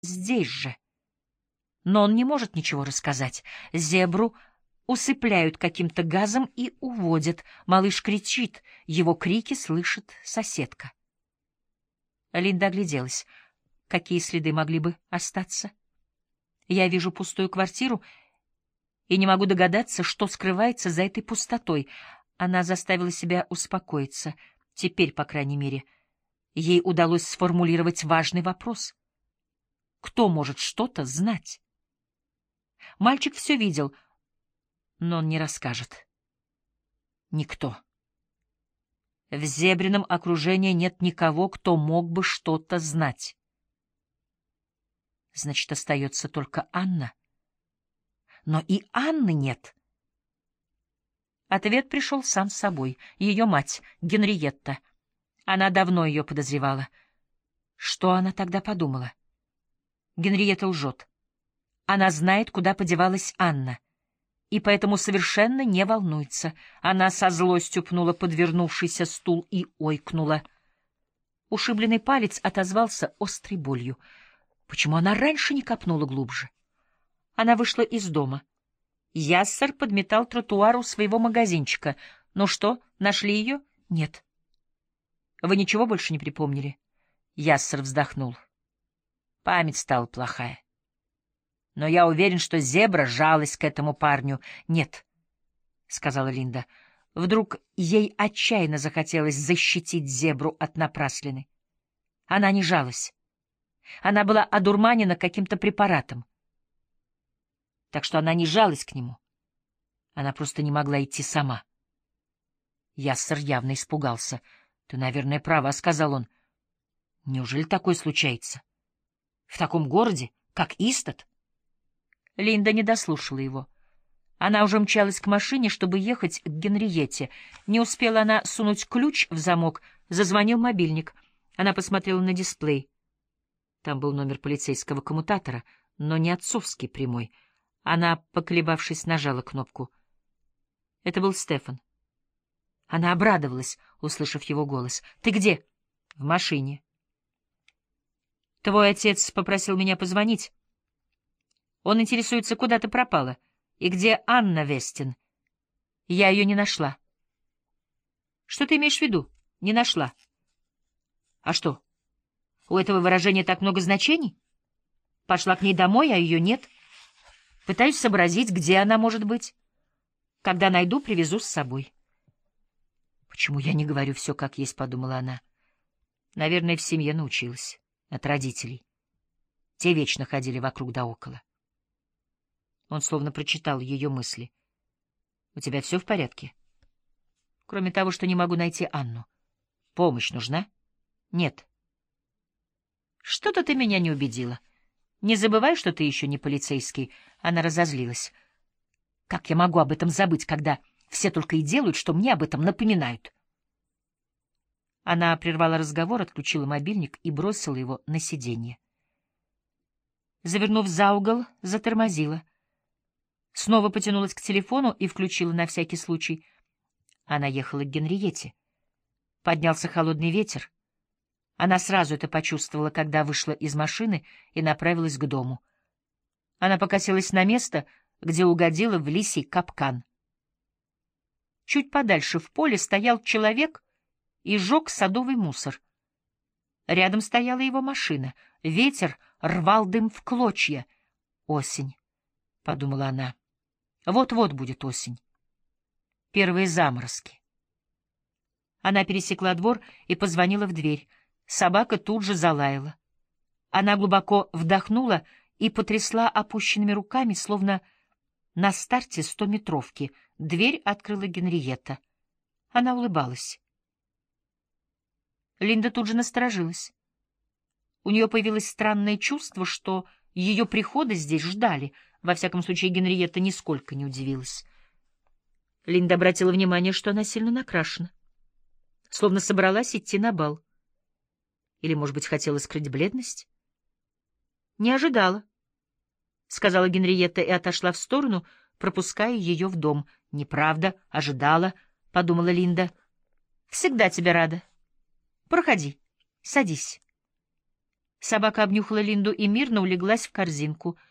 здесь же. Но он не может ничего рассказать. Зебру усыпляют каким-то газом и уводят. Малыш кричит, его крики слышит соседка. Линда огляделась. Какие следы могли бы остаться? Я вижу пустую квартиру и не могу догадаться, что скрывается за этой пустотой. Она заставила себя успокоиться. Теперь, по крайней мере, ей удалось сформулировать важный вопрос. Кто может что-то знать? Мальчик все видел, но он не расскажет. Никто. В Зебрином окружении нет никого, кто мог бы что-то знать. Значит, остается только Анна. Но и Анны нет. Ответ пришел сам собой. Ее мать, Генриетта. Она давно ее подозревала. Что она тогда подумала? Генриетта лжет. Она знает, куда подевалась Анна, и поэтому совершенно не волнуется. Она со злостью пнула подвернувшийся стул и ойкнула. Ушибленный палец отозвался острой болью. Почему она раньше не копнула глубже? Она вышла из дома. Яссер подметал тротуар у своего магазинчика. Ну что, нашли ее? Нет. Вы ничего больше не припомнили? Яссер вздохнул. Память стала плохая. Но я уверен, что Зебра жалась к этому парню. Нет, — сказала Линда. Вдруг ей отчаянно захотелось защитить Зебру от напраслины. Она не жалась. Она была одурманена каким-то препаратом. Так что она не жалась к нему. Она просто не могла идти сама. Яссер явно испугался. — Ты, наверное, права, — сказал он. — Неужели такое случается? В таком городе, как Истат? Линда не дослушала его. Она уже мчалась к машине, чтобы ехать к Генриетте. Не успела она сунуть ключ в замок, зазвонил мобильник. Она посмотрела на дисплей. Там был номер полицейского коммутатора, но не отцовский прямой. Она, поколебавшись, нажала кнопку. Это был Стефан. Она обрадовалась, услышав его голос. — Ты где? — В машине. — Твой отец попросил меня позвонить. Он интересуется, куда ты пропала и где Анна Вестин. Я ее не нашла. — Что ты имеешь в виду? Не нашла. — А что, у этого выражения так много значений? Пошла к ней домой, а ее нет. Пытаюсь сообразить, где она может быть. Когда найду, привезу с собой. — Почему я не говорю все как есть, — подумала она. Наверное, в семье научилась. От родителей. Те вечно ходили вокруг да около. Он словно прочитал ее мысли. — У тебя все в порядке? — Кроме того, что не могу найти Анну. — Помощь нужна? — Нет. — Что-то ты меня не убедила. Не забывай, что ты еще не полицейский. Она разозлилась. — Как я могу об этом забыть, когда все только и делают, что мне об этом напоминают? Она прервала разговор, отключила мобильник и бросила его на сиденье. Завернув за угол, затормозила. Снова потянулась к телефону и включила на всякий случай. Она ехала к Генриетте. Поднялся холодный ветер. Она сразу это почувствовала, когда вышла из машины и направилась к дому. Она покосилась на место, где угодила в лисий капкан. Чуть подальше в поле стоял человек и жег садовый мусор. Рядом стояла его машина. Ветер рвал дым в клочья. «Осень», — подумала она. «Вот-вот будет осень. Первые заморозки». Она пересекла двор и позвонила в дверь. Собака тут же залаяла. Она глубоко вдохнула и потрясла опущенными руками, словно на старте 100-метровки. Дверь открыла Генриетта. Она улыбалась. Линда тут же насторожилась. У нее появилось странное чувство, что ее прихода здесь ждали. Во всяком случае, Генриетта нисколько не удивилась. Линда обратила внимание, что она сильно накрашена, словно собралась идти на бал. Или, может быть, хотела скрыть бледность? «Не ожидала», — сказала Генриетта и отошла в сторону, пропуская ее в дом. «Неправда, ожидала», — подумала Линда. «Всегда тебе рада. Проходи, садись». Собака обнюхала Линду и мирно улеглась в корзинку.